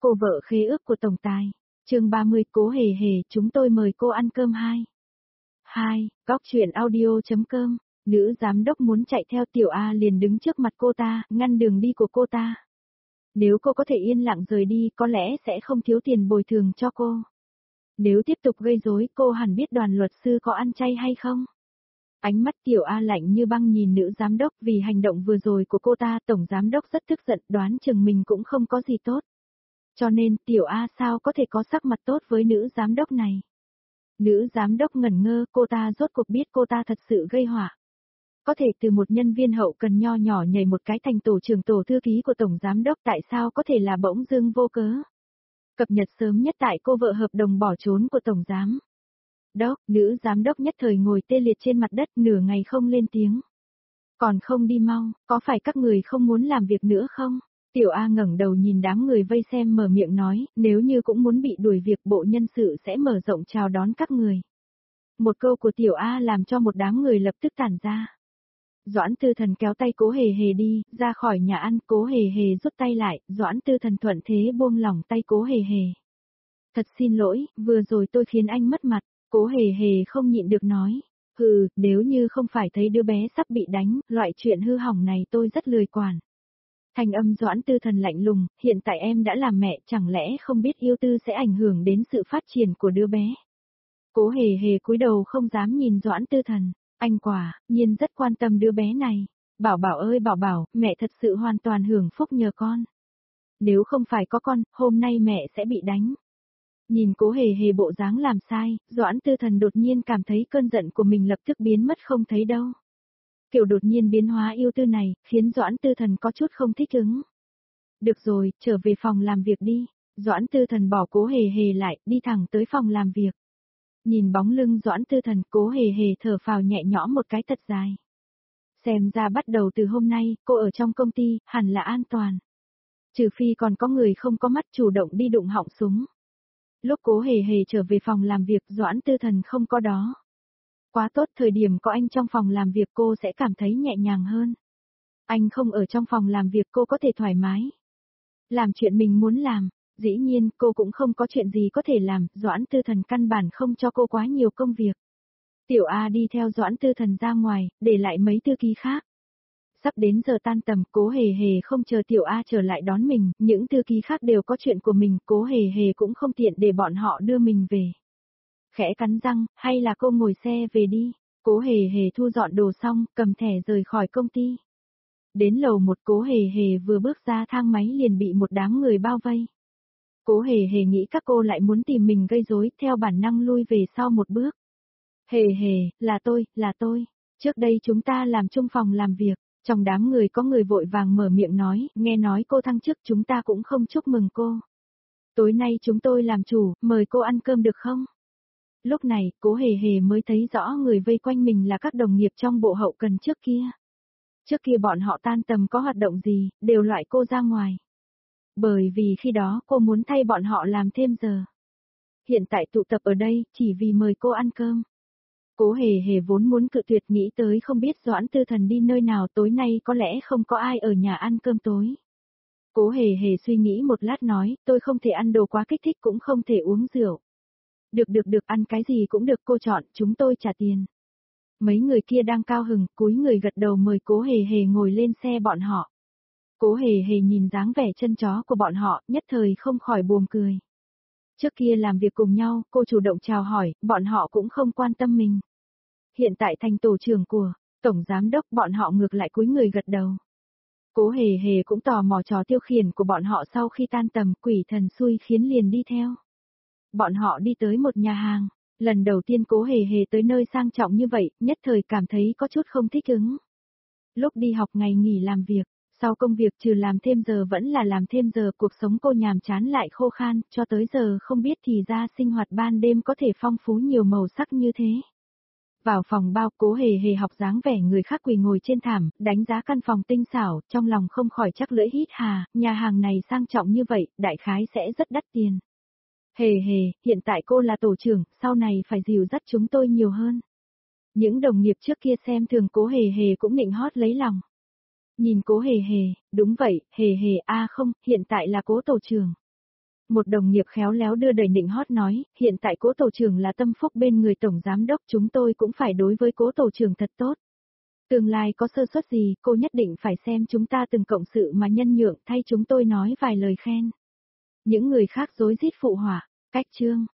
Cô vợ khế ước của tổng tài. Chương 30, Cố Hề Hề, chúng tôi mời cô ăn cơm 2. Góc truyện audio.com. Nữ giám đốc muốn chạy theo Tiểu A liền đứng trước mặt cô ta, ngăn đường đi của cô ta. Nếu cô có thể yên lặng rời đi, có lẽ sẽ không thiếu tiền bồi thường cho cô. Nếu tiếp tục gây rối, cô hẳn biết đoàn luật sư có ăn chay hay không. Ánh mắt Tiểu A lạnh như băng nhìn nữ giám đốc, vì hành động vừa rồi của cô ta, tổng giám đốc rất tức giận, đoán chừng mình cũng không có gì tốt. Cho nên Tiểu A sao có thể có sắc mặt tốt với nữ giám đốc này. Nữ giám đốc ngẩn ngơ, cô ta rốt cuộc biết cô ta thật sự gây họa. Có thể từ một nhân viên hậu cần nho nhỏ nhảy một cái thành tổ trưởng tổ thư ký của tổng giám đốc, tại sao có thể là bỗng dưng vô cớ. Cập nhật sớm nhất tại cô vợ hợp đồng bỏ trốn của tổng giám đốc, nữ giám đốc nhất thời ngồi tê liệt trên mặt đất nửa ngày không lên tiếng. Còn không đi mau, có phải các người không muốn làm việc nữa không? Tiểu A ngẩng đầu nhìn đám người vây xem mở miệng nói, nếu như cũng muốn bị đuổi việc bộ nhân sự sẽ mở rộng chào đón các người. Một câu của Tiểu A làm cho một đám người lập tức tản ra. Doãn Tư Thần kéo tay Cố Hề Hề đi, ra khỏi nhà ăn, Cố Hề Hề rút tay lại, Doãn Tư Thần thuận thế buông lỏng tay Cố Hề Hề. Thật xin lỗi, vừa rồi tôi khiến anh mất mặt, Cố Hề Hề không nhịn được nói. Nếu như không phải thấy đứa bé sắp bị đánh, loại chuyện hư hỏng này tôi rất lười quản. Thanh âm Doãn Tư Thần lạnh lùng, hiện tại em đã làm mẹ, chẳng lẽ không biết yêu tư sẽ ảnh hưởng đến sự phát triển của đứa bé. Cố Hề Hề cúi đầu không dám nhìn Doãn Tư Thần, anh quả nhiên rất quan tâm đứa bé này. Bảo Bảo ơi Bảo Bảo, mẹ thật sự hoàn toàn hưởng phúc nhờ con. Nếu không phải có con, hôm nay mẹ sẽ bị đánh. Nhìn Cố Hề Hề bộ dáng làm sai, Doãn Tư Thần đột nhiên cảm thấy cơn giận của mình lập tức biến mất không thấy đâu. Kiểu đột nhiên biến hóa yêu tư này, khiến Doãn Tư Thần có chút không thích ứng. Được rồi, trở về phòng làm việc đi. Doãn Tư Thần bỏ Cố Hề Hề lại, đi thẳng tới phòng làm việc. Nhìn bóng lưng Doãn Tư Thần, Cố Hề Hề thở phào nhẹ nhõm một cái thật dài. Xem ra bắt đầu từ hôm nay, cô ở trong công ty, hẳn là an toàn. Trừ phi còn có người không có mắt chủ động đi đụng họng súng. Lúc Cố Hề Hề trở về phòng làm việc, Doãn Tư Thần không có đó. Quá tốt, thời điểm có anh trong phòng làm việc cô sẽ cảm thấy nhẹ nhàng hơn. Anh không ở trong phòng làm việc cô có thể thoải mái làm chuyện mình muốn làm. Dĩ nhiên cô cũng không có chuyện gì có thể làm, Doãn Tư Thần căn bản không cho cô quá nhiều công việc. Tiểu A đi theo Doãn Tư Thần ra ngoài, để lại mấy thư ký khác. Sắp đến giờ tan tầm, Cố Hề Hề không chờ Tiểu A trở lại đón mình, những thư ký khác đều có chuyện của mình, Cố Hề Hề cũng không tiện để bọn họ đưa mình về. Khẽ cắn răng, hay là cô ngồi xe về đi. Cố Hề Hề thu dọn đồ xong, cầm thẻ rời khỏi công ty. Đến lầu 1, Cố Hề Hề vừa bước ra thang máy liền bị một đám người bao vây. Cố Hề Hề nghĩ các cô lại muốn tìm mình gây rối, theo bản năng lui về sau một bước. Hề Hề, là tôi. Trước đây chúng ta làm chung phòng làm việc. Trong đám người có người vội vàng mở miệng nói, nghe nói cô thăng chức chúng ta cũng không chúc mừng cô. Tối nay chúng tôi làm chủ, mời cô ăn cơm được không? Lúc này, Cố Hề Hề mới thấy rõ người vây quanh mình là các đồng nghiệp trong bộ hậu cần trước kia. Trước kia bọn họ tan tầm có hoạt động gì, đều loại cô ra ngoài. Bởi vì khi đó cô muốn thay bọn họ làm thêm giờ. Hiện tại tụ tập ở đây, chỉ vì mời cô ăn cơm. Cố Hề Hề vốn muốn cự tuyệt, nghĩ tới không biết Doãn Tư Thần đi nơi nào, tối nay có lẽ không có ai ở nhà ăn cơm tối. Cố Hề Hề suy nghĩ một lát nói, tôi không thể ăn đồ quá kích thích cũng không thể uống rượu. Được, ăn cái gì cũng được, cô chọn, chúng tôi trả tiền. Mấy người kia đang cao hứng, cúi người gật đầu mời Cố Hề Hề ngồi lên xe bọn họ. Cố Hề Hề nhìn dáng vẻ chân chó của bọn họ, nhất thời không khỏi buồn cười. Trước kia làm việc cùng nhau, cô chủ động chào hỏi, bọn họ cũng không quan tâm mình. Hiện tại thành tổ trưởng của tổng giám đốc, bọn họ ngược lại cúi người gật đầu. Cố Hề Hề cũng tò mò trò tiêu khiển của bọn họ, sau khi tan tầm, quỷ thần xui khiến liền đi theo. Bọn họ đi tới một nhà hàng, lần đầu tiên Cố Hề Hề tới nơi sang trọng như vậy, nhất thời cảm thấy có chút không thích ứng. Lúc đi học ngày nghỉ làm việc, sau công việc trừ làm thêm giờ vẫn là làm thêm giờ, cuộc sống cô nhàm chán lại khô khan, cho tới giờ không biết thì ra sinh hoạt ban đêm có thể phong phú nhiều màu sắc như thế. Vào phòng bao, Cố Hề Hề học dáng vẻ người khác quỳ ngồi trên thảm, đánh giá căn phòng tinh xảo, trong lòng không khỏi chắc lưỡi hít hà, nhà hàng này sang trọng như vậy, đại khái sẽ rất đắt tiền. Hề Hề, hiện tại cô là tổ trưởng, sau này phải dìu dắt chúng tôi nhiều hơn. Những đồng nghiệp trước kia xem thường Cố Hề Hề cũng nịnh hót lấy lòng. Nhìn Cố Hề Hề, đúng vậy, Hề Hề không, hiện tại là Cố tổ trưởng. Một đồng nghiệp khéo léo đưa đẩy nịnh hót nói, hiện tại Cố tổ trưởng là tâm phúc bên người tổng giám đốc, chúng tôi cũng phải đối với Cố tổ trưởng thật tốt. Tương lai có sơ suất gì, cô nhất định phải xem chúng ta từng cộng sự mà nhân nhượng, thay chúng tôi nói vài lời khen. Những người khác rối rít phụ họa, cách chương.